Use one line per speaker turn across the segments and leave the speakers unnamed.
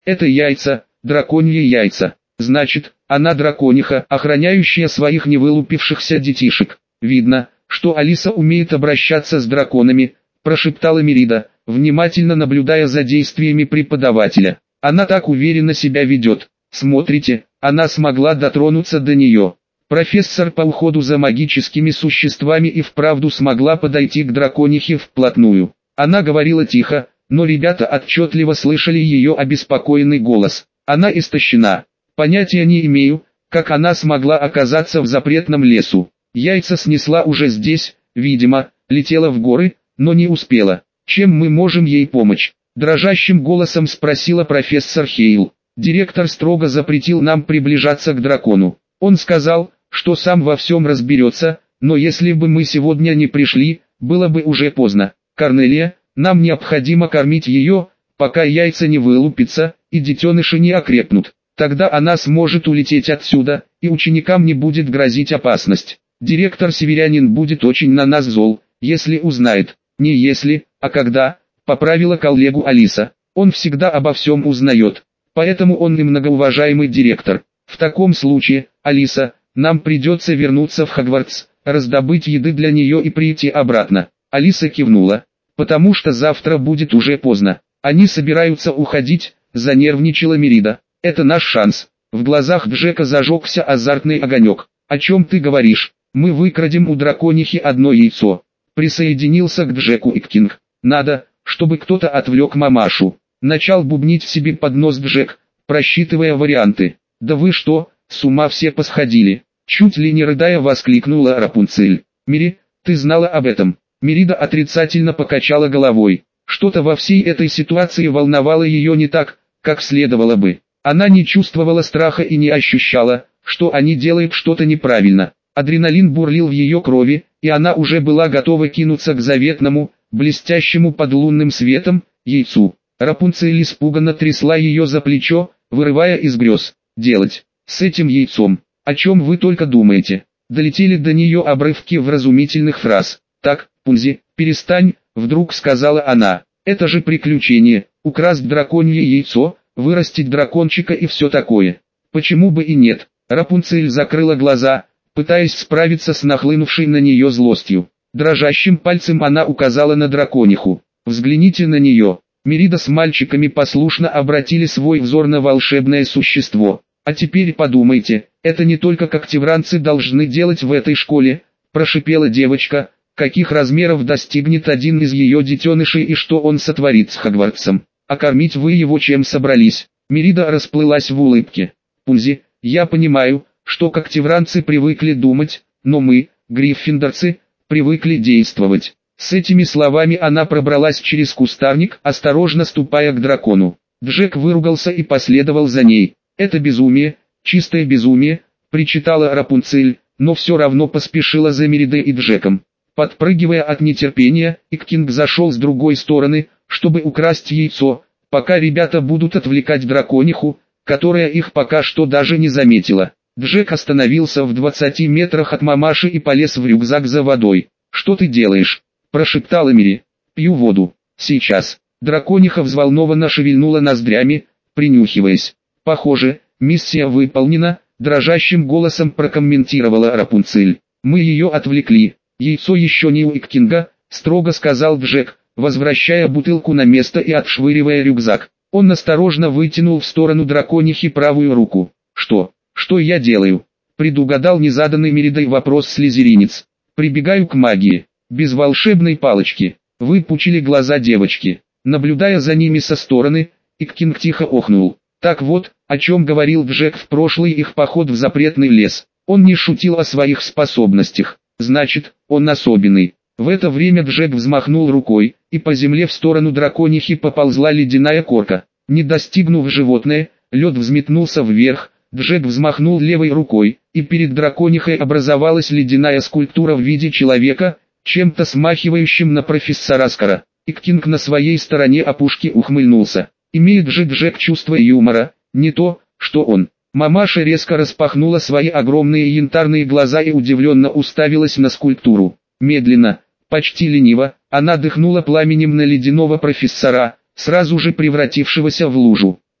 Это яйца, драконьи яйца. Значит, она дракониха, охраняющая своих невылупившихся детишек. Видно, что Алиса умеет обращаться с драконами, прошептала Мерида, внимательно наблюдая за действиями преподавателя. Она так уверенно себя ведет. Смотрите, она смогла дотронуться до нее. Профессор по уходу за магическими существами и вправду смогла подойти к драконихе вплотную. Она говорила тихо, но ребята отчетливо слышали ее обеспокоенный голос. Она истощена. Понятия не имею, как она смогла оказаться в запретном лесу. Яйца снесла уже здесь, видимо, летела в горы, но не успела. Чем мы можем ей помочь? Дрожащим голосом спросила профессор Хейл. Директор строго запретил нам приближаться к дракону. Он сказал, что сам во всем разберется, но если бы мы сегодня не пришли, было бы уже поздно. Корнелия, нам необходимо кормить ее, пока яйца не вылупятся и детеныши не окрепнут. Тогда она сможет улететь отсюда, и ученикам не будет грозить опасность. Директор Северянин будет очень на нас зол, если узнает. Не если, а когда, поправила коллегу Алиса. Он всегда обо всем узнает. Поэтому он и многоуважаемый директор. В таком случае, Алиса, нам придется вернуться в Хогвартс, раздобыть еды для нее и прийти обратно. Алиса кивнула. Потому что завтра будет уже поздно. Они собираются уходить, занервничала Мерида. Это наш шанс. В глазах Джека зажегся азартный огонек. О чем ты говоришь? Мы выкрадем у драконихи одно яйцо. Присоединился к Джеку Иккинг. Надо, чтобы кто-то отвлек мамашу. Начал бубнить себе под нос Джек, просчитывая варианты. Да вы что, с ума все посходили? Чуть ли не рыдая воскликнула Рапунцель. Мири, ты знала об этом? Мерида отрицательно покачала головой. Что-то во всей этой ситуации волновало ее не так, как следовало бы. Она не чувствовала страха и не ощущала, что они делают что-то неправильно. Адреналин бурлил в ее крови, и она уже была готова кинуться к заветному, блестящему под лунным светом, яйцу. Рапунцель испуганно трясла ее за плечо, вырывая из грез. Делать с этим яйцом? О чем вы только думаете? Долетели до нее обрывки вразумительных фраз. Так, Пунзи, перестань, вдруг сказала она. Это же приключение, украсть драконье яйцо, вырастить дракончика и все такое. Почему бы и нет? Рапунцель закрыла глаза, пытаясь справиться с нахлынувшей на нее злостью. Дрожащим пальцем она указала на дракониху. Взгляните на нее. Мерида с мальчиками послушно обратили свой взор на волшебное существо. А теперь подумайте, это не только когтевранцы должны делать в этой школе, прошипела девочка, каких размеров достигнет один из ее детенышей и что он сотворит с Хогвартсом. А кормить вы его чем собрались? Мерида расплылась в улыбке. Пунзи, я понимаю, что когтевранцы привыкли думать, но мы, гриффиндорцы, привыкли действовать. С этими словами она пробралась через кустарник, осторожно ступая к дракону. Джек выругался и последовал за ней. «Это безумие, чистое безумие», — причитала Рапунцель, но все равно поспешила за Меридой и Джеком. Подпрыгивая от нетерпения, Иккинг зашел с другой стороны, чтобы украсть яйцо, пока ребята будут отвлекать дракониху, которая их пока что даже не заметила. Джек остановился в 20 метрах от мамаши и полез в рюкзак за водой. «Что ты делаешь?» – прошептала Мири. «Пью воду. Сейчас». Дракониха взволнованно шевельнула ноздрями, принюхиваясь. «Похоже, миссия выполнена», – дрожащим голосом прокомментировала Рапунцель. «Мы ее отвлекли. Яйцо еще не у Иккинга», – строго сказал Джек, возвращая бутылку на место и отшвыривая рюкзак. Он осторожно вытянул в сторону драконихи правую руку. «Что? Что я делаю?» – предугадал незаданный Меридой вопрос слизеринец. «Прибегаю к магии. Без волшебной палочки». Выпучили глаза девочки. Наблюдая за ними со стороны, Иккинг тихо охнул. Так вот, о чем говорил Джек в прошлый их поход в запретный лес. Он не шутил о своих способностях. Значит, он особенный. В это время Джек взмахнул рукой, и по земле в сторону драконихи поползла ледяная корка. Не достигнув животное, лед взметнулся вверх, Джек взмахнул левой рукой, и перед драконихой образовалась ледяная скульптура в виде человека, чем-то смахивающим на профессора Скара. Иккинг на своей стороне опушки ухмыльнулся. Имеет же Джек чувство юмора, не то, что он. Мамаша резко распахнула свои огромные янтарные глаза и удивленно уставилась на скульптуру. Медленно, почти лениво, она дыхнула пламенем на ледяного профессора, сразу же превратившегося в лужу.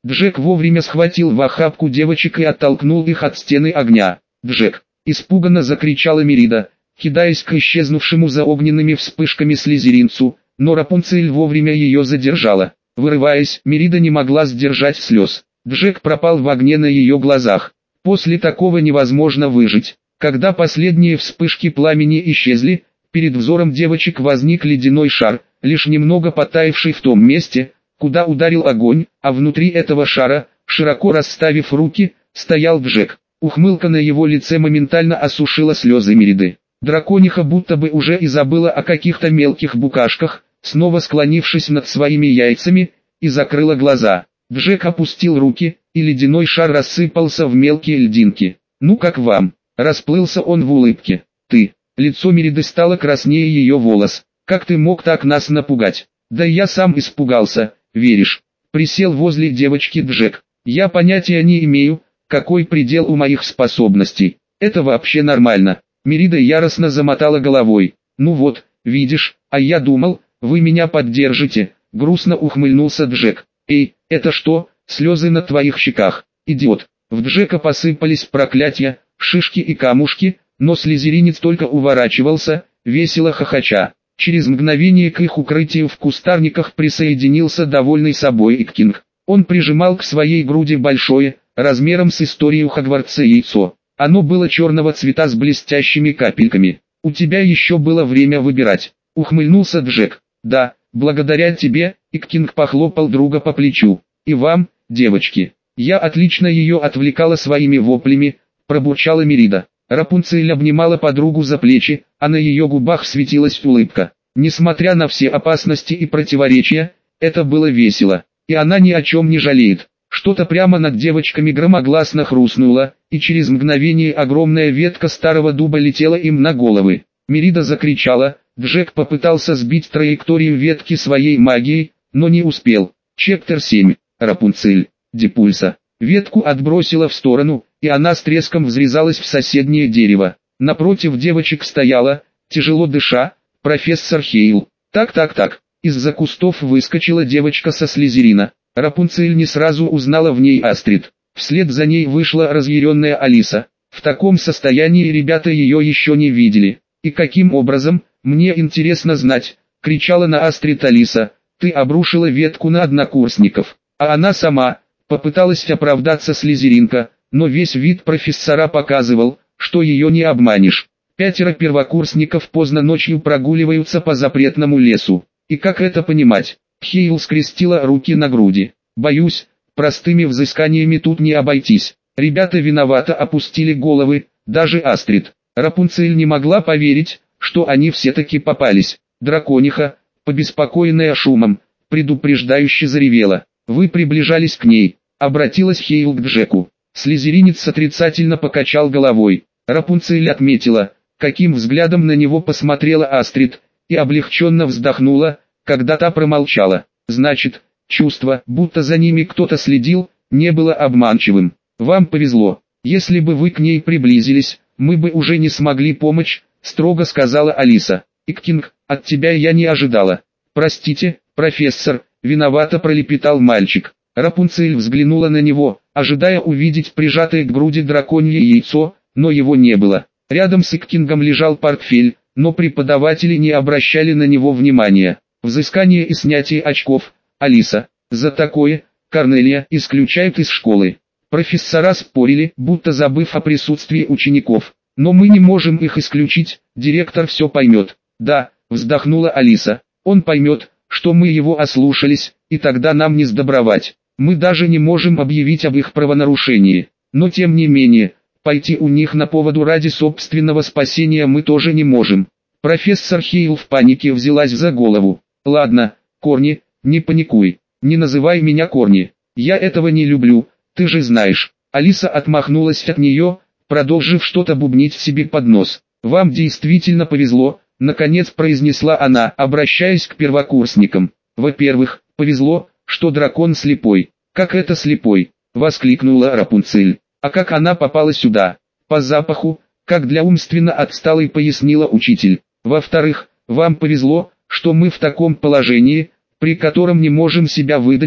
Джек вовремя схватил в охапку девочек и оттолкнул их от стены огня. «Джек!» – испуганно закричала Мерида, кидаясь к исчезнувшему за огненными вспышками слизеринцу, но Рапунцель вовремя ее задержала. Вырываясь, Мерида не могла сдержать слез. Джек пропал в огне на ее глазах. После такого невозможно выжить. Когда последние вспышки пламени исчезли, перед взором девочек возник ледяной шар, лишь немного потаявший в том месте, куда ударил огонь, а внутри этого шара, широко расставив руки, стоял Джек. Ухмылка на его лице моментально осушила слезы Мериды. Дракониха будто бы уже и забыла о каких-то мелких букашках, снова склонившись над своими яйцами, и закрыла глаза. Джек опустил руки, и ледяной шар рассыпался в мелкие льдинки. «Ну как вам?» Расплылся он в улыбке. «Ты». Лицо Мериды стало краснее ее волос. «Как ты мог так нас напугать?» «Да я сам испугался, веришь?» Присел возле девочки Джек. «Я понятия не имею, какой предел у моих способностей. Это вообще нормально». Мерида яростно замотала головой. «Ну вот, видишь, а я думал, вы меня поддержите», грустно ухмыльнулся Джек. «Эй, это что, слезы на твоих щеках, идиот?» В Джека посыпались проклятия, шишки и камушки, но слизеринец только уворачивался, весело хохоча. Через мгновение к их укрытию в кустарниках присоединился довольный собой Иккинг. Он прижимал к своей груди большое, размером с историю Хогвартса яйцо. Оно было черного цвета с блестящими капельками. «У тебя еще было время выбирать», — ухмыльнулся Джек. «Да, благодаря тебе», — Иккинг похлопал друга по плечу. «И вам, девочки. Я отлично ее отвлекала своими воплями», — пробурчала Мерида. Рапунцель обнимала подругу за плечи, а на ее губах светилась улыбка. Несмотря на все опасности и противоречия, это было весело, и она ни о чем не жалеет. Что-то прямо над девочками громогласно хрустнуло, и через мгновение огромная ветка старого дуба летела им на головы. Мерида закричала, Джек попытался сбить траекторию ветки своей магией, но не успел. Чептер 7. Рапунцель. Депульса. Ветку отбросила в сторону, и она с треском взрезалась в соседнее дерево. Напротив девочек стояла, тяжело дыша, профессор Хейл. Так. Из-за кустов выскочила девочка со Слизерина. Рапунцель не сразу узнала в ней Астрид. Вслед за ней вышла разъяренная Алиса. В таком состоянии ребята ее еще не видели. «И каким образом, мне интересно знать», — кричала на Астрид Алиса. «Ты обрушила ветку на однокурсников, а она сама», — попыталась оправдаться Слизеринка, но весь вид профессора показывал, что ее не обманешь. 5 первокурсников поздно ночью прогуливаются по запретному лесу. И как это понимать? Хейл скрестила руки на груди. «Боюсь, простыми взысканиями тут не обойтись». Ребята виновато опустили головы, даже Астрид. Рапунцель не могла поверить, что они все-таки попались. Дракониха, побеспокоенная шумом, предупреждающе заревела. «Вы приближались к ней», — обратилась Хейл к Джеку. Слизеринец отрицательно покачал головой. Рапунцель отметила, каким взглядом на него посмотрела Астрид, и облегченно вздохнула, когда та промолчала. Значит, чувство, будто за ними кто-то следил, не было обманчивым. «Вам повезло. Если бы вы к ней приблизились, мы бы уже не смогли помочь», — строго сказала Алиса. «Иккинг, от тебя я не ожидала». «Простите, профессор», — виновато пролепетал мальчик. Рапунцель взглянула на него, ожидая увидеть прижатое к груди драконье яйцо, но его не было. Рядом с Иккингом лежал портфель, но преподаватели не обращали на него внимания. «Взыскание и снятие очков, Алиса. За такое, Корнелия исключают из школы». Профессора спорили, будто забыв о присутствии учеников. «Но мы не можем их исключить, директор все поймет». «Да», вздохнула Алиса, «он поймет, что мы его ослушались, и тогда нам не сдобровать. Мы даже не можем объявить об их правонарушении. Но тем не менее, пойти у них на поводу ради собственного спасения мы тоже не можем». Профессор Хейл в панике взялась за голову. «Ладно, Корни, не паникуй, не называй меня Корни. Я этого не люблю, ты же знаешь». Алиса отмахнулась от нее, продолжив что-то бубнить себе под нос. «Вам действительно повезло», — наконец произнесла она, обращаясь к первокурсникам. «Во-первых, повезло, что дракон слепой». «Как это слепой?» — воскликнула Рапунцель. «А как она попала сюда?» «По запаху», как для умственно отсталой пояснила учитель. «Во-вторых, вам повезло, что мы в таком положении, при котором не можем себя выдать»,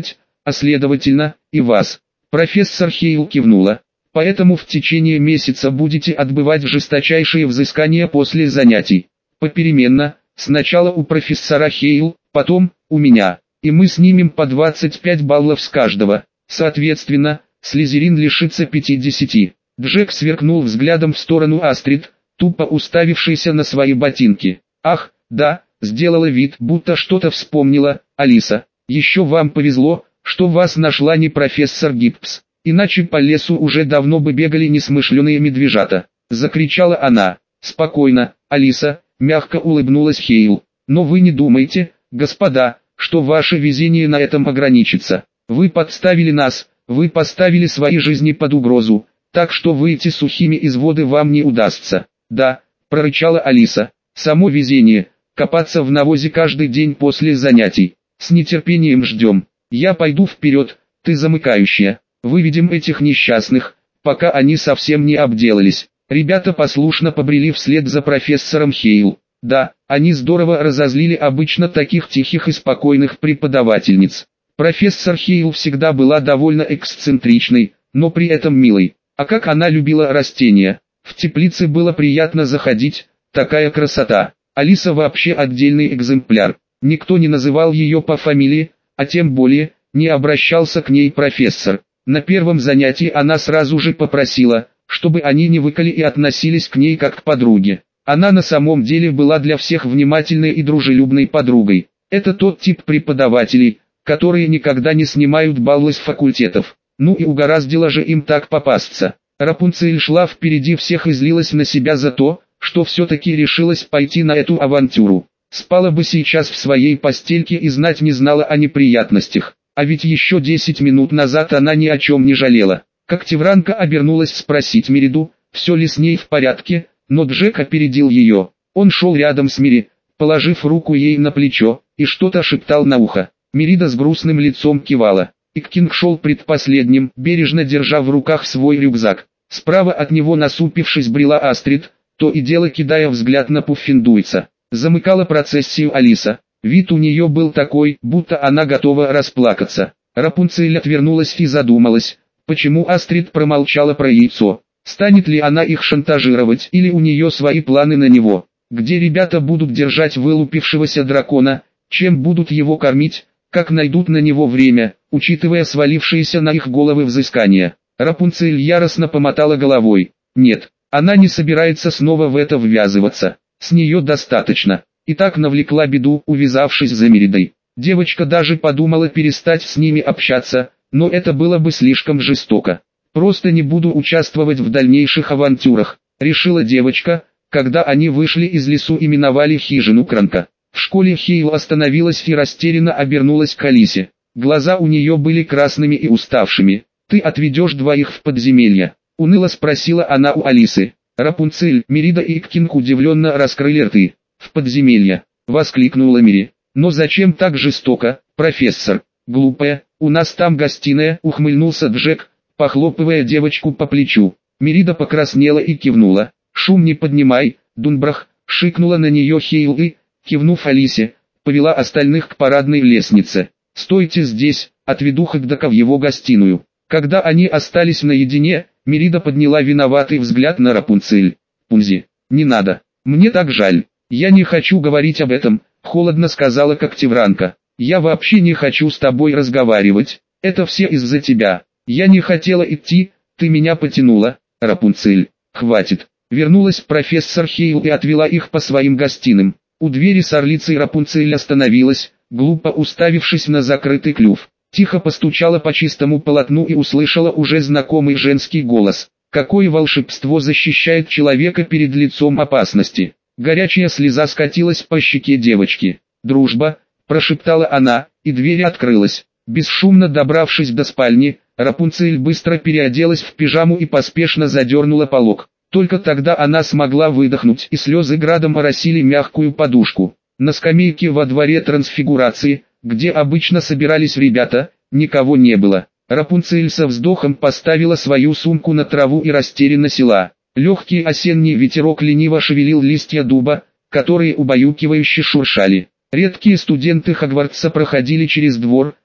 а следовательно, и вас. Профессор Хейл кивнула. Поэтому в течение месяца будете отбывать жесточайшие взыскания после занятий. Попеременно, сначала у профессора Хейл, потом у меня, и мы снимем по 25 баллов с каждого. Соответственно, Слизерин лишится 50. Джек сверкнул взглядом в сторону Астрид, тупо уставившейся на свои ботинки. Ах, да, сделала вид, будто что-то вспомнила, Алиса. Еще вам повезло, что вас нашла не профессор Гиббс. Иначе по лесу уже давно бы бегали несмышленые медвежата. Закричала она. Спокойно, Алиса, мягко улыбнулась Хейл. Но вы не думайте, господа, что ваше везение на этом ограничится. Вы подставили нас, вы поставили свои жизни под угрозу, так что выйти сухими из воды вам не удастся. Да, прорычала Алиса. Само везение, копаться в навозе каждый день после занятий. С нетерпением ждем. Я пойду вперед, ты замыкающая. Выведем этих несчастных, пока они совсем не обделались. Ребята послушно побрели вслед за профессором Хейл. Да, они здорово разозлили обычно таких тихих и спокойных преподавательниц. Профессор Хейл всегда была довольно эксцентричной, но при этом милой. А как она любила растения. В теплице было приятно заходить, такая красота. Алиса вообще отдельный экземпляр. Никто не называл ее по фамилии, а тем более, не обращался к ней профессор. На первом занятии она сразу же попросила, чтобы они не выкали и относились к ней как к подруге. Она на самом деле была для всех внимательной и дружелюбной подругой. Это тот тип преподавателей, которые никогда не снимают баллы с факультетов. Ну и угораздило же им так попасться. Рапунцель шла впереди всех и злилась на себя за то, что все-таки решилась пойти на эту авантюру. Спала бы сейчас в своей постельке и знать не знала о неприятностях. А ведь еще 10 минут назад она ни о чем не жалела. Как Тевранка обернулась спросить Мериду, все ли с ней в порядке, но Джек опередил ее. Он шел рядом с Мери, положив руку ей на плечо, и что-то шептал на ухо. Мерида с грустным лицом кивала. Иккинг шел предпоследним, бережно держа в руках свой рюкзак. Справа от него, насупившись, брела Астрид, то и дело кидая взгляд на Пуффендуйца. Замыкала процессию Алиса. Вид у нее был такой, будто она готова расплакаться. Рапунцель отвернулась и задумалась, почему Астрид промолчала про яйцо. Станет ли она их шантажировать или у нее свои планы на него? Где ребята будут держать вылупившегося дракона, чем будут его кормить, как найдут на него время, учитывая свалившиеся на их головы взыскания? Рапунцель яростно помотала головой. Нет, она не собирается снова в это ввязываться. С нее достаточно. И так навлекла беду, увязавшись за Меридой. Девочка даже подумала перестать с ними общаться, но это было бы слишком жестоко. «Просто не буду участвовать в дальнейших авантюрах», — решила девочка, когда они вышли из лесу и миновали хижину Кранка. В школе Хейл остановилась и растерянно обернулась к Алисе. Глаза у нее были красными и уставшими. «Ты отведешь двоих в подземелье?» — уныло спросила она у Алисы. Рапунцель, Мерида и Иккинг удивленно раскрыли рты. «В подземелье!» — воскликнула Мери. «Но зачем так жестоко, профессор?» «Глупая, у нас там гостиная», — ухмыльнулся Джек, похлопывая девочку по плечу. Мерида покраснела и кивнула. «Шум не поднимай, Дунбрах», — шикнула на нее Хейл и, кивнув Алисе, повела остальных к парадной лестнице. «Стойте здесь, отведу Хагдака в его гостиную». Когда они остались наедине, Мерида подняла виноватый взгляд на Рапунцель. «Пунзи, не надо, мне так жаль». «Я не хочу говорить об этом», — холодно сказала Когтевранка. «Я вообще не хочу с тобой разговаривать, это все из-за тебя. Я не хотела идти, ты меня потянула, Рапунцель. Хватит». Вернулась профессор Хейл и отвела их по своим гостиным. У двери с орлицей Рапунцель остановилась, глупо уставившись на закрытый клюв. Тихо постучала по чистому полотну и услышала уже знакомый женский голос. «Какое волшебство защищает человека перед лицом опасности!» Горячая слеза скатилась по щеке девочки. «Дружба», — прошептала она, и дверь открылась. Бесшумно добравшись до спальни, Рапунцель быстро переоделась в пижаму и поспешно задернула полог. Только тогда она смогла выдохнуть, и слезы градом оросили мягкую подушку. На скамейке во дворе трансфигурации, где обычно собирались ребята, никого не было. Рапунцель со вздохом поставила свою сумку на траву и растерянно села. Легкий осенний ветерок лениво шевелил листья дуба, которые убаюкивающе шуршали. Редкие студенты Хогвартса проходили через двор,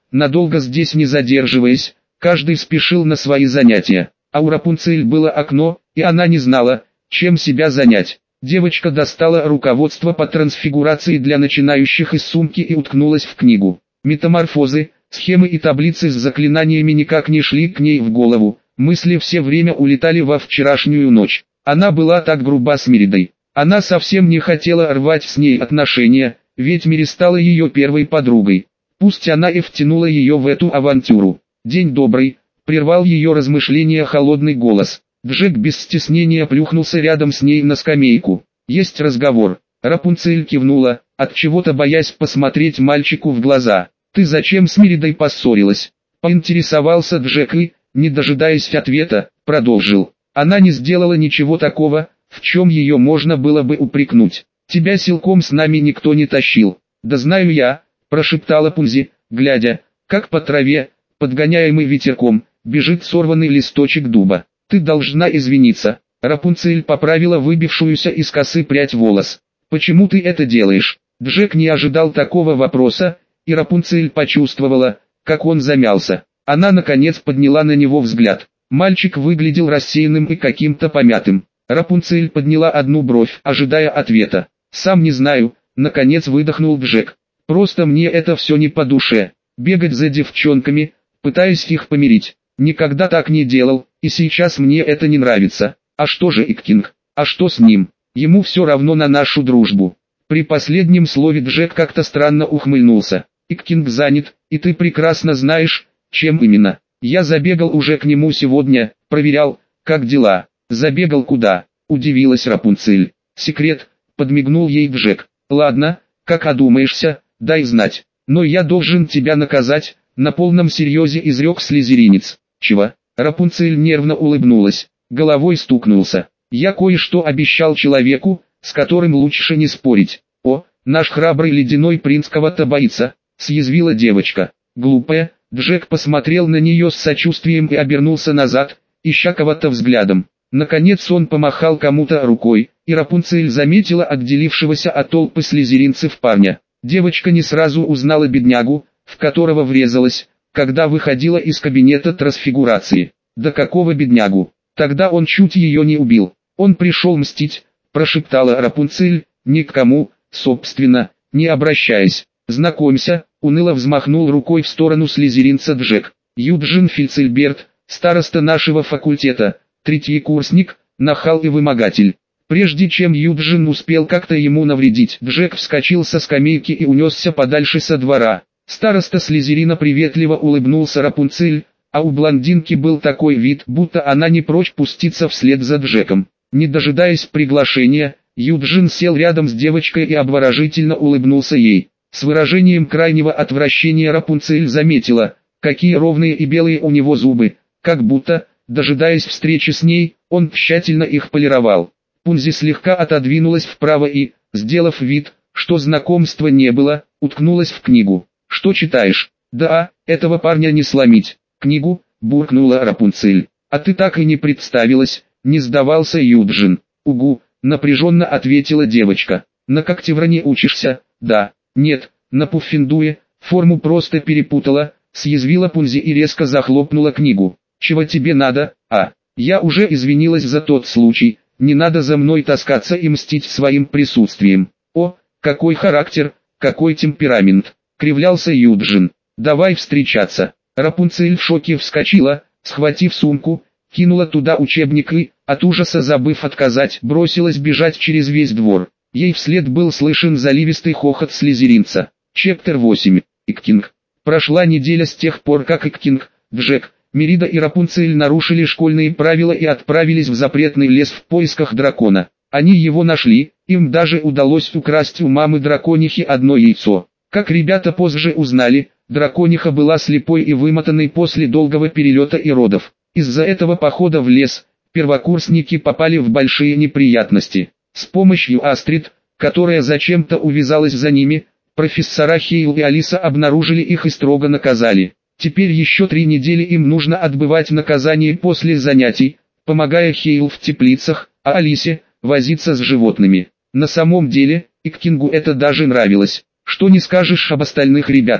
надолго здесь не задерживаясь, каждый спешил на свои занятия. А у Рапунцель было окно, и она не знала, чем себя занять. Девочка достала руководство по трансфигурации для начинающих из сумки и уткнулась в книгу. Метаморфозы, схемы и таблицы с заклинаниями никак не шли к ней в голову, мысли все время улетали во вчерашнюю ночь. Она была так груба с Меридой. Она совсем не хотела рвать с ней отношения, ведь Мири стала ее первой подругой. Пусть она и втянула ее в эту авантюру. «День добрый», — прервал ее размышления холодный голос. Джек без стеснения плюхнулся рядом с ней на скамейку. «Есть разговор». Рапунцель кивнула, отчего-то боясь посмотреть мальчику в глаза. «Ты зачем с Меридой поссорилась?» — поинтересовался Джек и, не дожидаясь ответа, продолжил. «Она не сделала ничего такого, в чем ее можно было бы упрекнуть. Тебя силком с нами никто не тащил». «Да знаю я», — прошептала Пунзи, глядя, как по траве, подгоняемый ветерком, бежит сорванный листочек дуба. «Ты должна извиниться». Рапунцель поправила выбившуюся из косы прядь волос. «Почему ты это делаешь?» Джек не ожидал такого вопроса, и Рапунцель почувствовала, как он замялся. Она наконец подняла на него взгляд. Мальчик выглядел рассеянным и каким-то помятым. Рапунцель подняла одну бровь, ожидая ответа. «Сам не знаю», — наконец выдохнул Джек. «Просто мне это все не по душе. Бегать за девчонками, пытаясь их помирить. Никогда так не делал, и сейчас мне это не нравится. А что же Иккинг? А что с ним? Ему все равно на нашу дружбу». При последнем слове Джек как-то странно ухмыльнулся. «Иккинг занят, и ты прекрасно знаешь, чем именно. Я забегал уже к нему сегодня, проверял, как дела». «Забегал куда?» – удивилась Рапунцель. «Секрет», – подмигнул ей Джек. «Ладно, как одумаешься, дай знать. Но я должен тебя наказать», – на полном серьезе изрек слизеринец. «Чего?» – Рапунцель нервно улыбнулась, головой стукнулся. «Я кое-что обещал человеку, с которым лучше не спорить». «О, наш храбрый ледяной принц кого-то боится», – съязвила девочка. «Глупая», – Джек посмотрел на нее с сочувствием и обернулся назад, ища кого-то взглядом. Наконец он помахал кому-то рукой, и Рапунцель заметила отделившегося от толпы слизеринцев парня. Девочка не сразу узнала беднягу, в которого врезалась, когда выходила из кабинета трансфигурации. «Да какого беднягу? Тогда он чуть ее не убил. Он пришел мстить», – прошептала Рапунцель, ни к кому, собственно, не обращаясь. «Знакомься», – уныло взмахнул рукой в сторону слизеринца Джек. «Юджин Фильцельберт, староста нашего факультета, третий курсник, нахал и вымогатель». Прежде чем Юджин успел как-то ему навредить, Джек вскочил со скамейки и унесся подальше со двора. Староста Слизерина приветливо улыбнулся Рапунцель, а у блондинки был такой вид, будто она не прочь пуститься вслед за Джеком. Не дожидаясь приглашения, Юджин сел рядом с девочкой и обворожительно улыбнулся ей. С выражением крайнего отвращения Рапунцель заметила, какие ровные и белые у него зубы, как будто, дожидаясь встречи с ней, он тщательно их полировал. Пунзи слегка отодвинулась вправо и, сделав вид, что знакомства не было, уткнулась в книгу. «Что читаешь?» «Да, этого парня не сломить». «Книгу?» – буркнула Рапунцель. «А ты так и не представилась», – не сдавался Юджин. «Угу», – напряженно ответила девочка. «На Когтевране учишься?» «Да». «Нет, на Пуффендуе, форму просто перепутала», – съязвила Пунзи и резко захлопнула книгу. «Чего тебе надо?» «А, я уже извинилась за тот случай, не надо за мной таскаться и мстить своим присутствием». «О, какой характер, какой темперамент», – кривлялся Юджин. «Давай встречаться». Рапунцель в шоке вскочила, схватив сумку, кинула туда учебник и, от ужаса забыв отказать, бросилась бежать через весь двор. Ей вслед был слышен заливистый хохот слизеринца. Чептер 8. Иккинг. Прошла неделя с тех пор, как Иккинг, Джек, Мерида и Рапунцель нарушили школьные правила и отправились в запретный лес в поисках дракона. Они его нашли, им даже удалось украсть у мамы драконихи одно яйцо. Как ребята позже узнали, дракониха была слепой и вымотанной после долгого перелета и родов. Из-за этого похода в лес, первокурсники попали в большие неприятности. С помощью Астрид, которая зачем-то увязалась за ними, профессора Хейл и Алиса обнаружили их и строго наказали. Теперь еще 3 недели им нужно отбывать наказание после занятий, помогая Хейл в теплицах, а Алисе – возиться с животными. На самом деле, Иккингу это даже нравилось. Что не скажешь об остальных ребятах.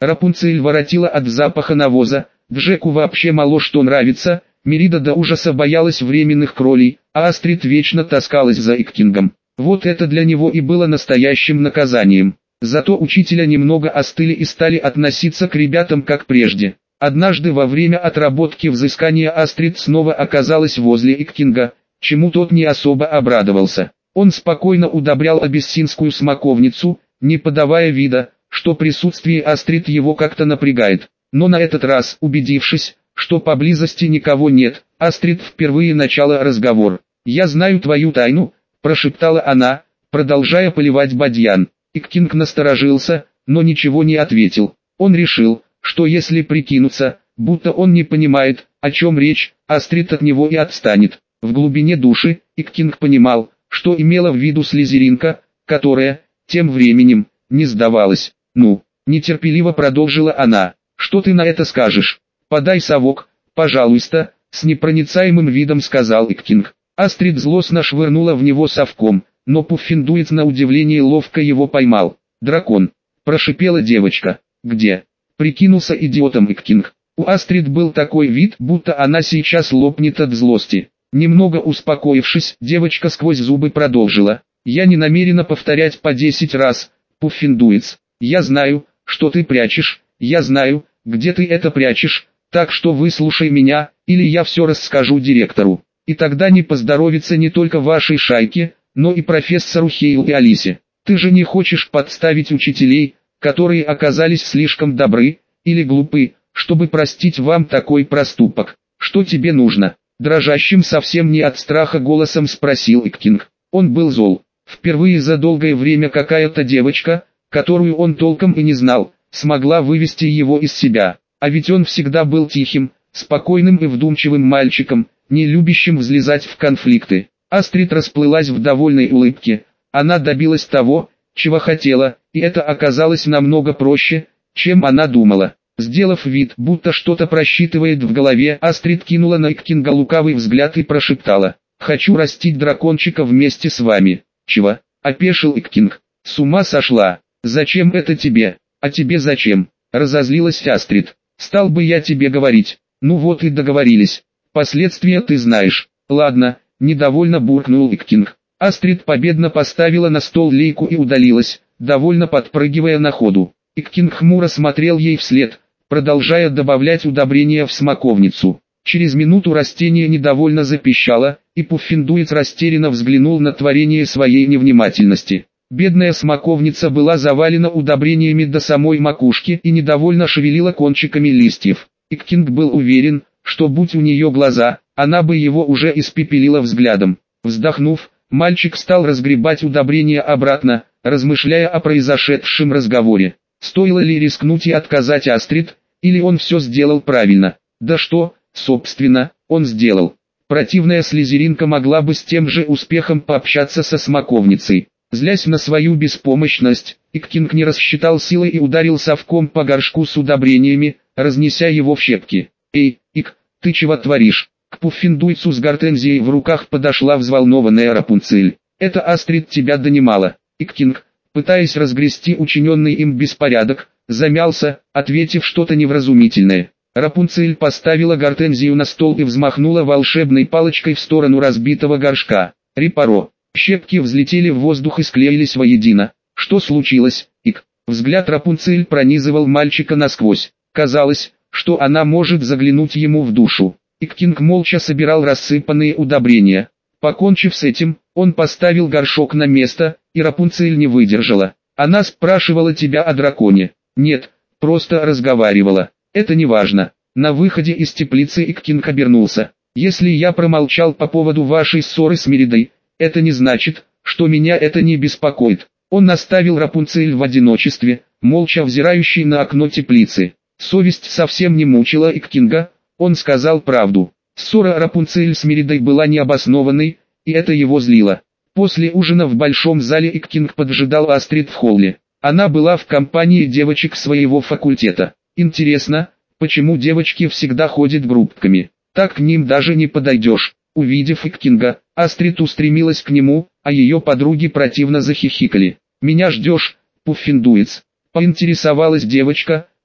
Рапунцель воротила от запаха навоза, Джеку вообще мало что нравится, Мерида до ужаса боялась временных кролей, а Астрид вечно таскалась за Иккингом. Вот это для него и было настоящим наказанием. Зато учителя немного остыли и стали относиться к ребятам как прежде. Однажды во время отработки взыскания Астрид снова оказалась возле Иккинга, чему тот не особо обрадовался. Он спокойно удобрял абиссинскую смоковницу, не подавая вида, что присутствие Астрид его как-то напрягает. Но на этот раз, убедившись, что поблизости никого нет, Астрид впервые начала разговор. «Я знаю твою тайну», – прошептала она, продолжая поливать бадьян. Иккинг насторожился, но ничего не ответил. Он решил, что если прикинуться, будто он не понимает, о чем речь, Астрид от него и отстанет. В глубине души, Иккинг понимал, что имела в виду слизеринка, которая, тем временем, не сдавалась. «Ну», – нетерпеливо продолжила она, – «что ты на это скажешь? Подай совок, пожалуйста», – с непроницаемым видом сказал Иккинг. Астрид злостно швырнула в него совком, но Пуффендуйц на удивление ловко его поймал. «Дракон», – прошипела девочка. «Где?» – прикинулся идиотом Иккинг. У Астрид был такой вид, будто она сейчас лопнет от злости. Немного успокоившись, девочка сквозь зубы продолжила. «Я не намерена повторять по 10 раз, Пуффендуйц. Я знаю, что ты прячешь, я знаю, где ты это прячешь, так что выслушай меня, или я все расскажу директору. И тогда не поздоровится не только вашей шайке, но и профессору Хейл и Алисе. Ты же не хочешь подставить учителей, которые оказались слишком добры, или глупы, чтобы простить вам такой проступок. Что тебе нужно?» Дрожащим совсем не от страха голосом спросил Иккинг. Он был зол. Впервые за долгое время какая-то девочка, которую он толком и не знал, смогла вывести его из себя. А ведь он всегда был тихим, спокойным и вдумчивым мальчиком, не любящим взлезать в конфликты. Астрид расплылась в довольной улыбке. Она добилась того, чего хотела, и это оказалось намного проще, чем она думала. Сделав вид, будто что-то просчитывает в голове, Астрид кинула на Иккинга лукавый взгляд и прошептала: «Хочу растить дракончика вместе с вами». «Чего?» – опешил Иккинг. «С ума сошла? Зачем это тебе? А тебе зачем?» – разозлилась Астрид. «Стал бы я тебе говорить». «Ну вот и договорились. Последствия ты знаешь». «Ладно», – недовольно буркнул Иккинг. Астрид победно поставила на стол лейку и удалилась, довольно подпрыгивая на ходу. Иккинг хмуро смотрел ей вслед, продолжая добавлять удобрения в смоковницу. Через минуту растение недовольно запищало, и Пуффендуйц растерянно взглянул на творение своей невнимательности. Бедная смоковница была завалена удобрениями до самой макушки и недовольно шевелила кончиками листьев. Иккинг был уверен, что будь у нее глаза, она бы его уже испепелила взглядом. Вздохнув, мальчик стал разгребать удобрения обратно, размышляя о произошедшем разговоре. Стоило ли рискнуть и отказать Астрид, или он все сделал правильно? Да что, собственно, он сделал. Противная слизеринка могла бы с тем же успехом пообщаться со смоковницей. Злясь на свою беспомощность, Иккинг не рассчитал силы и ударил совком по горшку с удобрениями, разнеся его в щепки. «Эй, Ик, ты чего творишь?» К Пуффендуйцу с гортензией в руках подошла взволнованная Рапунцель. «Это Астрид тебя донимала». Иккинг, пытаясь разгрести учиненный им беспорядок, замялся, ответив что-то невразумительное. Рапунцель поставила гортензию на стол и взмахнула волшебной палочкой в сторону разбитого горшка. Репаро. Щепки взлетели в воздух и склеились воедино. «Что случилось, Ик?» Взгляд Рапунцель пронизывал мальчика насквозь. Казалось, что она может заглянуть ему в душу. Иккинг молча собирал рассыпанные удобрения. Покончив с этим, он поставил горшок на место, и Рапунцель не выдержала. «Она спрашивала тебя о драконе». «Нет, просто разговаривала. Это не важно». На выходе из теплицы Иккинг обернулся. «Если я промолчал по поводу вашей ссоры с Меридой, это не значит, что меня это не беспокоит». Он оставил Рапунцель в одиночестве, молча взирающий на окно теплицы. Совесть совсем не мучила Иккинга, он сказал правду. Ссора Рапунцель с Меридой была необоснованной, и это его злило. После ужина в большом зале Иккинг поджидал Астрид в холле. Она была в компании девочек своего факультета. Интересно, почему девочки всегда ходят группками? Так к ним даже не подойдешь. Увидев Иккинга, Астрид устремилась к нему, а ее подруги противно захихикали. «Меня ждешь, Пуффендуйц?» — поинтересовалась девочка,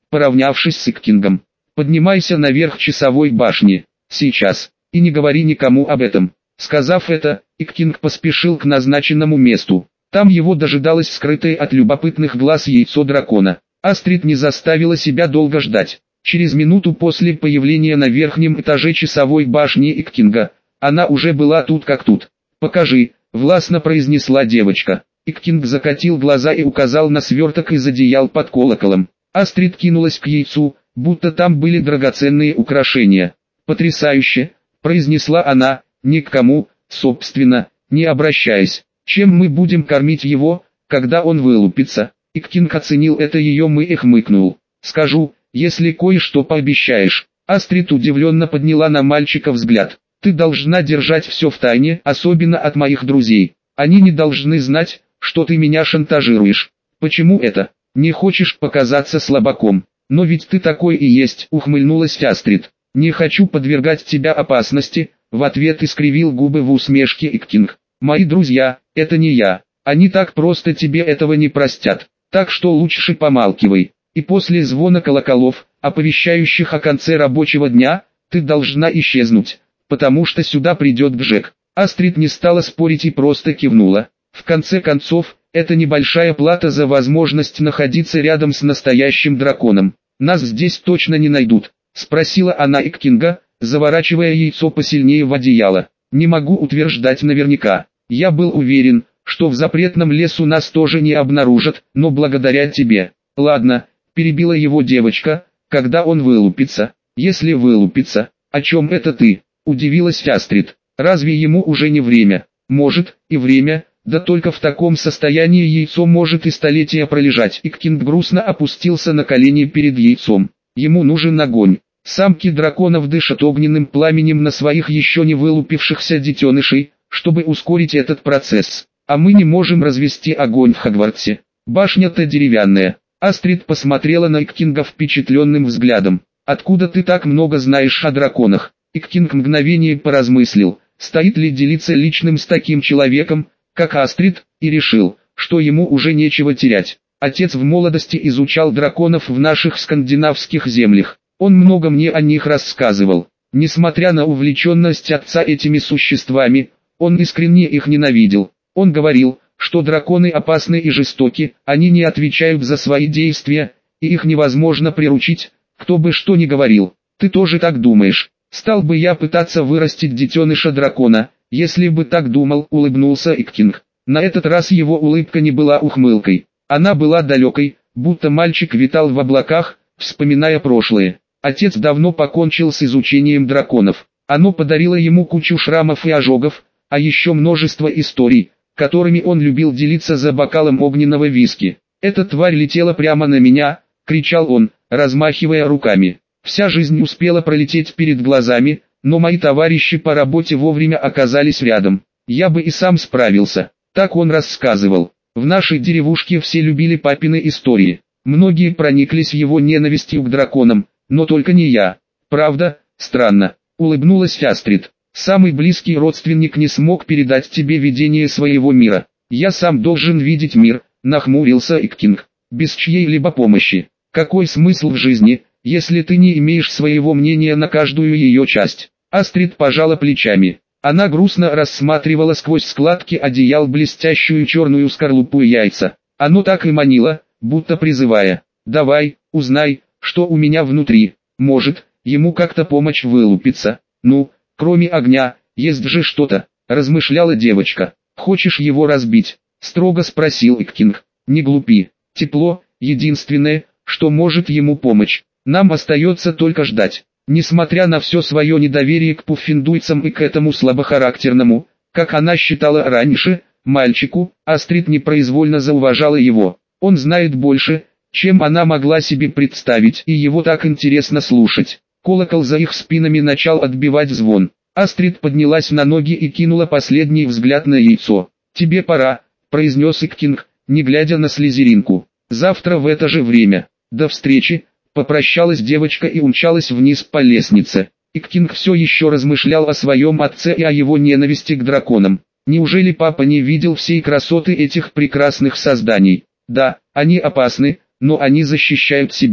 поравнявшись с Иккингом. «Поднимайся наверх часовой башни. Сейчас. И не говори никому об этом». Сказав это, Иккинг поспешил к назначенному месту. Там его дожидалось скрытое от любопытных глаз яйцо дракона. Астрид не заставила себя долго ждать. Через минуту после появления на верхнем этаже часовой башни Иккинга, она уже была тут как тут. «Покажи», — властно произнесла девочка. Иккинг закатил глаза и указал на сверток из одеял под колоколом. Астрид кинулась к яйцу, будто там были драгоценные украшения. «Потрясающе», — произнесла она, ни к кому, собственно, не обращаясь. «Чем мы будем кормить его, когда он вылупится?» Иккинг оценил это ее и хмыкнул. «Скажу, если кое-что пообещаешь». Астрид удивленно подняла на мальчика взгляд. «Ты должна держать все в тайне, особенно от моих друзей. Они не должны знать, что ты меня шантажируешь». «Почему это? Не хочешь показаться слабаком?» «Но ведь ты такой и есть», — ухмыльнулась Астрид. «Не хочу подвергать тебя опасности», — в ответ искривил губы в усмешке Иккинг. «Мои друзья, это не я. Они так просто тебе этого не простят. Так что лучше помалкивай. И после звона колоколов, оповещающих о конце рабочего дня, ты должна исчезнуть, потому что сюда придет Джек». Астрид не стала спорить и просто кивнула. В конце концов, это небольшая плата за возможность находиться рядом с настоящим драконом. «Нас здесь точно не найдут?» — спросила она Иккинга, заворачивая яйцо посильнее в одеяло. «Не могу утверждать наверняка. Я был уверен, что в запретном лесу нас тоже не обнаружат, но благодаря тебе». «Ладно», — перебила его девочка, — «когда он вылупится?» «Если вылупится, о чем это ты?» — удивилась Астрид. «Разве ему уже не время?» «Может, и время, да только в таком состоянии яйцо может и столетия пролежать». Иккинг грустно опустился на колени перед яйцом. Ему нужен огонь. Самки драконов дышат огненным пламенем на своих еще не вылупившихся детенышей, чтобы ускорить этот процесс. А мы не можем развести огонь в Хогвартсе. Башня-то деревянная. Астрид посмотрела на Иккинга впечатленным взглядом. «Откуда ты так много знаешь о драконах?» Иккинг мгновение поразмыслил, стоит ли делиться личным с таким человеком, как Астрид, и решил, что ему уже нечего терять. Отец в молодости изучал драконов в наших скандинавских землях. Он много мне о них рассказывал. Несмотря на увлеченность отца этими существами, он искренне их ненавидел. Он говорил, что драконы опасны и жестоки, они не отвечают за свои действия, и их невозможно приручить, кто бы что ни говорил. «Ты тоже так думаешь?» «Стал бы я пытаться вырастить детеныша дракона, если бы так думал», — улыбнулся Иккинг. На этот раз его улыбка не была ухмылкой. Она была далекой, будто мальчик витал в облаках, вспоминая прошлое. Отец давно покончил с изучением драконов. Оно подарило ему кучу шрамов и ожогов, а еще множество историй, которыми он любил делиться за бокалом огненного виски. «Эта тварь летела прямо на меня», — кричал он, размахивая руками. «Вся жизнь успела пролететь перед глазами, но мои товарищи по работе вовремя оказались рядом. Я бы и сам справился». Так он рассказывал. В нашей деревушке все любили папины истории. Многие прониклись его ненавистью к драконам, но только не я. «Правда, странно», — улыбнулась Астрид. «Самый близкий родственник не смог передать тебе видение своего мира. Я сам должен видеть мир», — нахмурился Иккинг. «Без чьей-либо помощи. Какой смысл в жизни, если ты не имеешь своего мнения на каждую ее часть?» Астрид пожала плечами. Она грустно рассматривала сквозь складки одеял блестящую черную скорлупу яйца. Оно так и манило, будто призывая: «Давай, узнай, что у меня внутри. Может, ему как-то помочь вылупиться. Ну, кроме огня, есть же что-то», — размышляла девочка. «Хочешь его разбить?» — строго спросил Иккинг. «Не глупи. Тепло — единственное, что может ему помочь. Нам остается только ждать». Несмотря на все свое недоверие к пуффиндуйцам и к этому слабохарактерному, как она считала раньше, мальчику, Астрид непроизвольно зауважала его. Он знает больше, чем она могла себе представить, и его так интересно слушать. Колокол за их спинами начал отбивать звон. Астрид поднялась на ноги и кинула последний взгляд на яйцо. «Тебе пора», — произнес Иккинг, не глядя на слизеринку. «Завтра в это же время. До встречи». Попрощалась девочка и умчалась вниз по лестнице. Иккинг все еще размышлял о своем отце и о его ненависти к драконам. Неужели папа не видел всей красоты этих прекрасных созданий? Да, они опасны, но они защищают себя.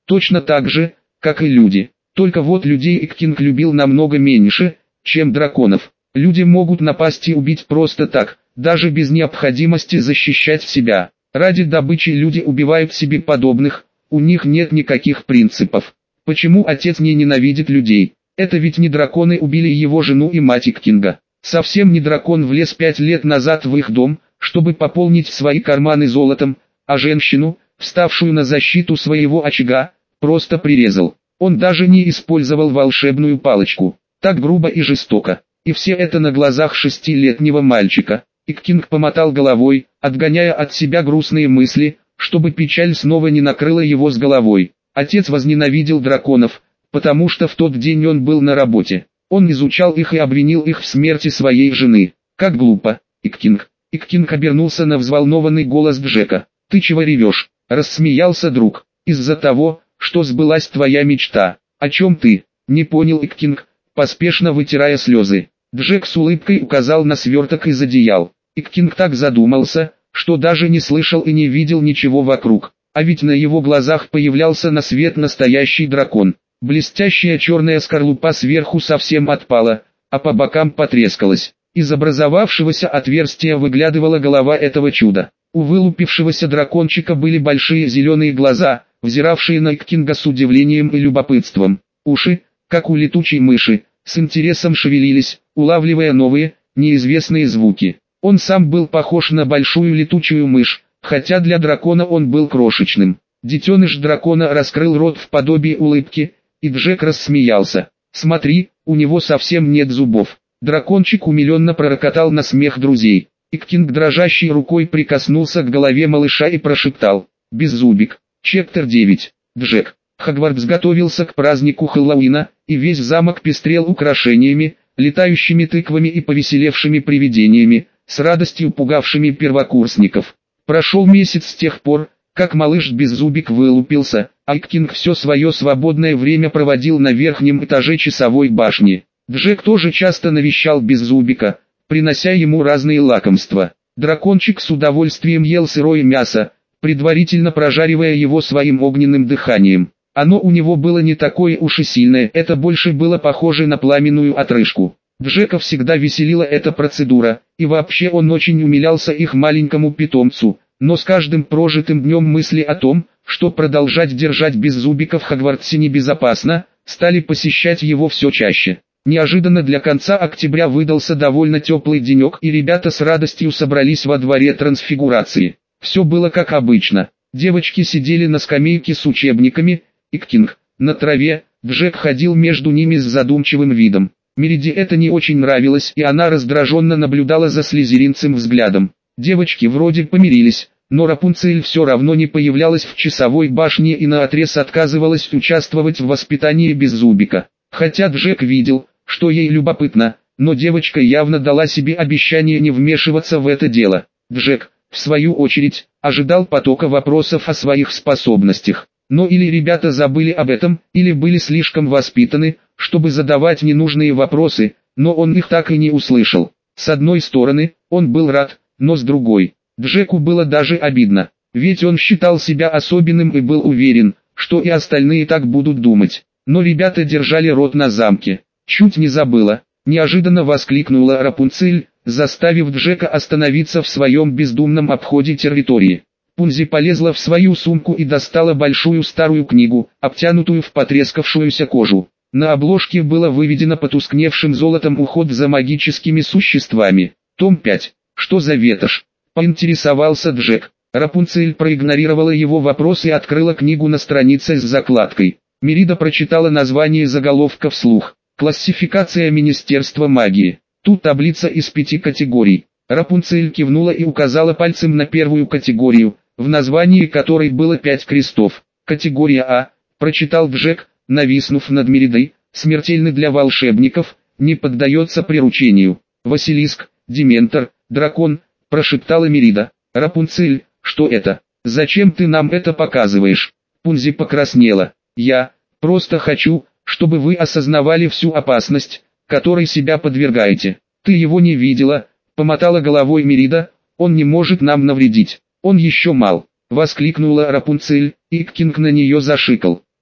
точно так же, как и люди. Только вот людей Иккинг любил намного меньше, чем драконов. Люди могут напасть и убить просто так, даже без необходимости защищать себя. Ради добычи люди убивают себе подобных, у них нет никаких принципов. Почему отец не ненавидит людей? Это ведь не драконы убили его жену и мать Иккинга. Совсем не дракон влез 5 лет назад в их дом, чтобы пополнить свои карманы золотом, а женщину, вставшую на защиту своего очага, просто прирезал. Он даже не использовал волшебную палочку. Так грубо и жестоко. И все это на глазах 6-летнего мальчика. Иккинг помотал головой, отгоняя от себя грустные мысли, чтобы печаль снова не накрыла его с головой. Отец возненавидел драконов, потому что в тот день он был на работе. Он изучал их и обвинил их в смерти своей жены. Как глупо, Иккинг. Иккинг обернулся на взволнованный голос Джека. «Ты чего ревешь?» – рассмеялся друг. «Из-за того, что сбылась твоя мечта». «О чем ты?» – не понял Иккинг, поспешно вытирая слезы. Джек с улыбкой указал на сверток из одеял. Иккинг так задумался, что даже не слышал и не видел ничего вокруг. А ведь на его глазах появлялся на свет настоящий дракон. Блестящая черная скорлупа сверху совсем отпала, а по бокам потрескалась. Из образовавшегося отверстия выглядывала голова этого чуда. У вылупившегося дракончика были большие зеленые глаза, взиравшие на Иккинга с удивлением и любопытством. Уши, как у летучей мыши, с интересом шевелились, улавливая новые, неизвестные звуки. Он сам был похож на большую летучую мышь, хотя для дракона он был крошечным. Детеныш дракона раскрыл рот в подобии улыбки, и Джек рассмеялся. «Смотри, у него совсем нет зубов». Дракончик умиленно пророкотал на смех друзей. Иккинг дрожащей рукой прикоснулся к голове малыша и прошептал: «Беззубик». Чептер 9. Джек. Хогвартс готовился к празднику Хэллоуина, и весь замок пестрел украшениями, летающими тыквами и повеселевшими привидениями, с радостью пугавшими первокурсников. Прошел месяц с тех пор, как малыш Беззубик вылупился, а Иккинг все свое свободное время проводил на верхнем этаже часовой башни. Джек тоже часто навещал Беззубика, принося ему разные лакомства. Дракончик с удовольствием ел сырое мясо, предварительно прожаривая его своим огненным дыханием. Оно у него было не такое уж и сильное, это больше было похоже на пламенную отрыжку. Джека всегда веселила эта процедура, и вообще он очень умилялся их маленькому питомцу, но с каждым прожитым днем мысли о том, что продолжать держать Беззубика в Хогвартсе небезопасно, стали посещать его все чаще. Неожиданно для конца октября выдался довольно теплый денек, и ребята с радостью собрались во дворе Трансфигурации. Все было как обычно. Девочки сидели на скамейке с учебниками, Иккинг на траве, Джек ходил между ними с задумчивым видом. Мериди это не очень нравилось, и она раздраженно наблюдала за слизеринцем взглядом. Девочки вроде помирились, но Рапунцель все равно не появлялась в часовой башне и наотрез отказывалась участвовать в воспитании Беззубика. Хотя Джек видел, что ей любопытно, но девочка явно дала себе обещание не вмешиваться в это дело. Джек, в свою очередь, ожидал потока вопросов о своих способностях. Но или ребята забыли об этом, или были слишком воспитаны, чтобы задавать ненужные вопросы, но он их так и не услышал. С одной стороны, он был рад, но с другой, Джеку было даже обидно, ведь он считал себя особенным и был уверен, что и остальные так будут думать. Но ребята держали рот на замке. «Чуть не забыла», — неожиданно воскликнула Рапунцель, заставив Джека остановиться в своем бездумном обходе территории. Пунзи полезла в свою сумку и достала большую старую книгу, обтянутую в потрескавшуюся кожу. На обложке было выведено потускневшим золотом уход за магическими существами. Том 5. «Что за ветошь?» — поинтересовался Джек. Рапунцель проигнорировала его вопрос и открыла книгу на странице с закладкой. Мерида прочитала название заголовка вслух. «Классификация Министерства магии». Тут таблица из 5 категорий. Рапунцель кивнула и указала пальцем на первую категорию, в названии которой было 5 крестов. «Категория А», прочитал Джек, нависнув над Меридой, «смертельный для волшебников, не поддается приручению». «Василиск, Дементор, дракон», прошептала Мерида. «Рапунцель, что это? Зачем ты нам это показываешь?» Пунзи покраснела. «Я просто хочу, чтобы вы осознавали всю опасность, которой себя подвергаете». «Ты его не видела», помотала головой Мерида, «он не может нам навредить, он еще мал», воскликнула Рапунцель, и Иккинг на нее зашикал.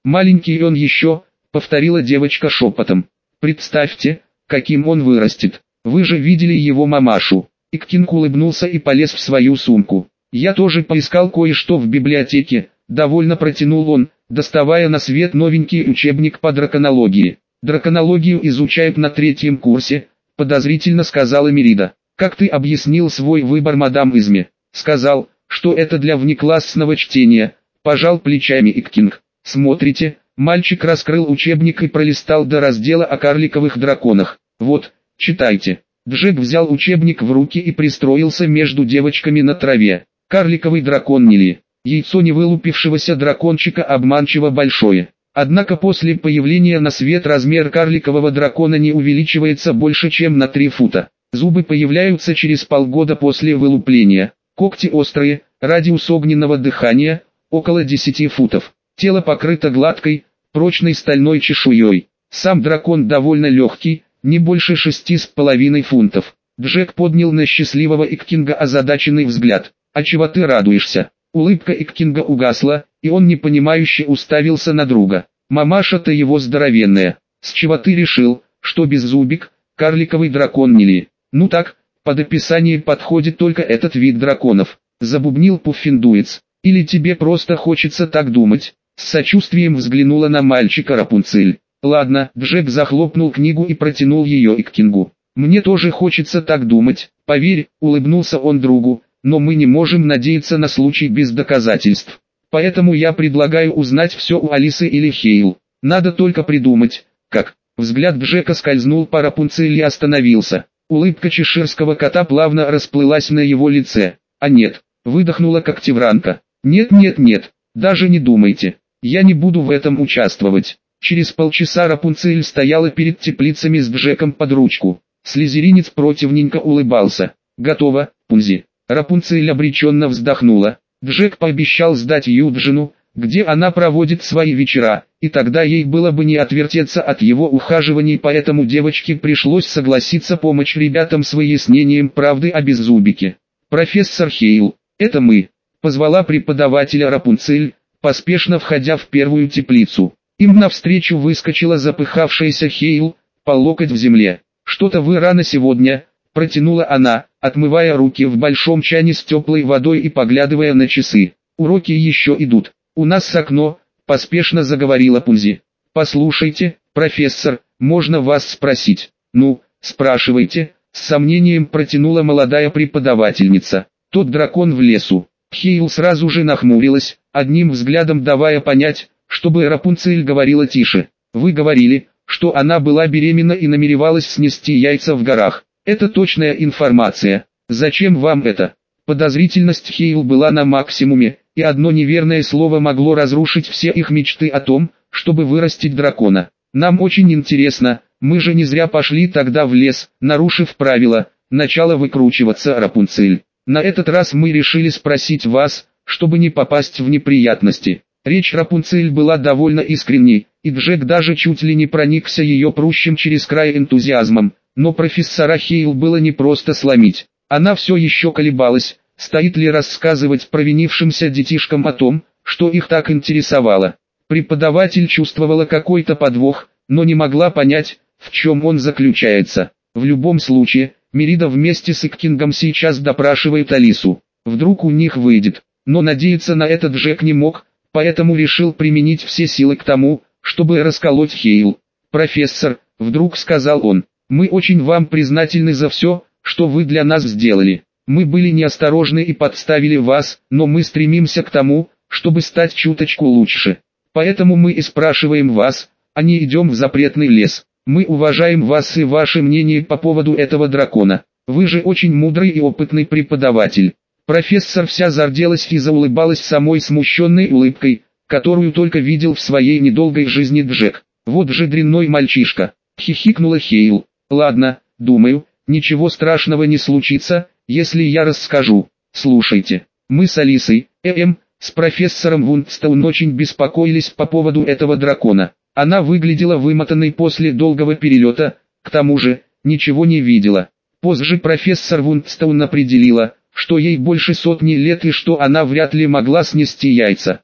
Маленький он еще, повторила девочка шепотом. Представьте, каким он вырастет. Вы же видели его мамашу. Иккинг улыбнулся и полез в свою сумку. Я тоже поискал кое-что в библиотеке, довольно протянул он, доставая на свет новенький учебник по драконологии. Драконологию изучают на 3-м курсе, подозрительно сказала Мерида. Как ты объяснил свой выбор, мадам Изме? Сказал, что это для внеклассного чтения, пожал плечами Иккинг. Смотрите, мальчик раскрыл учебник и пролистал до раздела о карликовых драконах. Вот, читайте. Джек взял учебник в руки и пристроился между девочками на траве. Карликовый дракон Нили. Яйцо невылупившегося дракончика обманчиво большое. Однако после появления на свет размер карликового дракона не увеличивается больше, чем на 3 фута. Зубы появляются через полгода после вылупления. Когти острые, радиус огненного дыхания около 10 футов. Тело покрыто гладкой, прочной стальной чешуей. Сам дракон довольно легкий, не больше 6,5 фунтов. Джек поднял на счастливого Иккинга озадаченный взгляд. «А чего ты радуешься?» Улыбка Иккинга угасла, и он непонимающе уставился на друга. «Мамаша-то его здоровенная. С чего ты решил, что беззубик, карликовый дракон Нили?» «Ну так, под описание подходит только этот вид драконов», забубнил Пуффендуец. «Или тебе просто хочется так думать?» С сочувствием взглянула на мальчика Рапунцель. «Ладно», Джек захлопнул книгу и протянул ее Иккингу. «Мне тоже хочется так думать, поверь», улыбнулся он другу, «но мы не можем надеяться на случай без доказательств. Поэтому я предлагаю узнать все у Алисы или Хейл. Надо только придумать, как». Взгляд Джека скользнул по Рапунцель и остановился. Улыбка чеширского кота плавно расплылась на его лице. «А нет», выдохнула Когтевранка. «Нет, даже не думайте. Я не буду в этом участвовать». Через полчаса Рапунцель стояла перед теплицами с Джеком под ручку. Слизеринец противненько улыбался. «Готово, Пунзи». Рапунцель обреченно вздохнула. Джек пообещал сдать Юджину, где она проводит свои вечера, и тогда ей было бы не отвертеться от его ухаживаний, поэтому девочке пришлось согласиться помочь ребятам с выяснением правды о беззубике. «Профессор Хейл, это мы», позвала преподавателя Рапунцель, поспешно входя в первую теплицу. Им навстречу выскочила запыхавшаяся Хейл, по локоть в земле. «Что-то вы рано сегодня», протянула она, отмывая руки в большом чане с теплой водой и поглядывая на часы. «Уроки еще идут. У нас окно», поспешно заговорила Пунзи. «Послушайте, профессор, можно вас спросить?» «Ну, спрашивайте», с сомнением протянула молодая преподавательница. «Тот дракон в лесу». Хейл сразу же нахмурилась, одним взглядом давая понять, чтобы Рапунцель говорила тише. «Вы говорили, что она была беременна и намеревалась снести яйца в горах. Это точная информация. Зачем вам это?» Подозрительность Хейл была на максимуме, и одно неверное слово могло разрушить все их мечты о том, чтобы вырастить дракона. «Нам очень интересно, мы же не зря пошли тогда в лес, нарушив правила», начала выкручиваться Рапунцель. «На этот раз мы решили спросить вас, чтобы не попасть в неприятности». Речь Рапунцель была довольно искренней, и Джек даже чуть ли не проникся ее прущим через край энтузиазмом, но профессора Хейл было не просто сломить. Она все еще колебалась, стоит ли рассказывать провинившимся детишкам о том, что их так интересовало. Преподаватель чувствовала какой-то подвох, но не могла понять, в чем он заключается. В любом случае, Мерида вместе с Иккингом сейчас допрашивает Алису. Вдруг у них выйдет, но надеяться на это Джек не мог, поэтому решил применить все силы к тому, чтобы расколоть Хейл. «Профессор», — вдруг сказал он, — «мы очень вам признательны за все, что вы для нас сделали. Мы были неосторожны и подставили вас, но мы стремимся к тому, чтобы стать чуточку лучше. Поэтому мы и спрашиваем вас, а не идем в запретный лес. Мы уважаем вас и ваше мнение по поводу этого дракона. Вы же очень мудрый и опытный преподаватель». Профессор вся зарделась и заулыбалась самой смущенной улыбкой, которую только видел в своей недолгой жизни Джек. «Вот же дрянной мальчишка», — хихикнула Хейл. «Ладно, думаю, ничего страшного не случится, если я расскажу. Слушайте, мы с Алисой, с профессором Вундстоун очень беспокоились по поводу этого дракона. Она выглядела вымотанной после долгого перелета, к тому же, ничего не видела. Позже профессор Вундстоун определила, что ей больше 100 лет и что она вряд ли могла снести яйца.